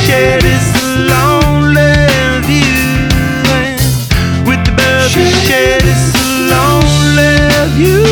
shed, it's a lonely view. And with the birds shed, it's a lonely view.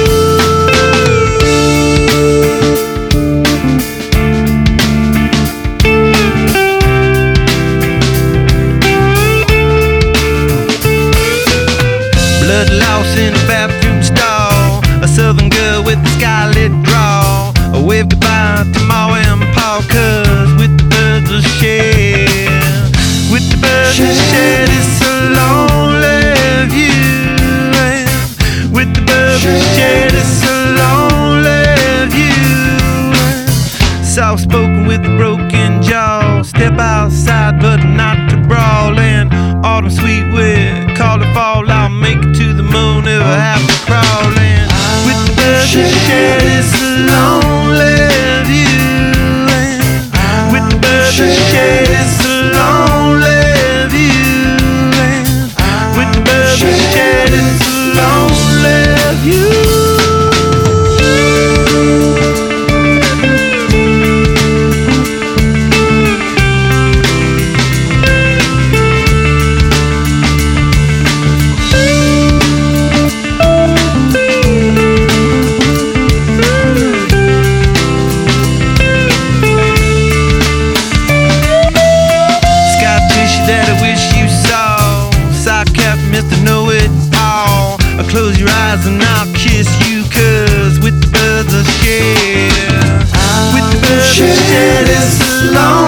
Blood loss in a bathroom stall, a southern girl with a skylit draw. I wave goodbye to Ma and Pa, 'cause with the birds will share, with the birds will share, it's a lonely view. And with the birds will share, it's a lonely view. Soft spoken with a broken jaw, step outside but not to brawl. And autumn sweet with call it fall, I'll make it to the moon if I have to crawl. And with the birds will share, it's a lonely view. And with the birds will share, it's a lonely view. And with the birds will share, it's a lonely view. That I wish you saw, Psych-Cap, Mr. Know-It-All. I'll close your eyes and I'll kiss you, 'cause with the birds I'll share, with the birds I'll share, it's a long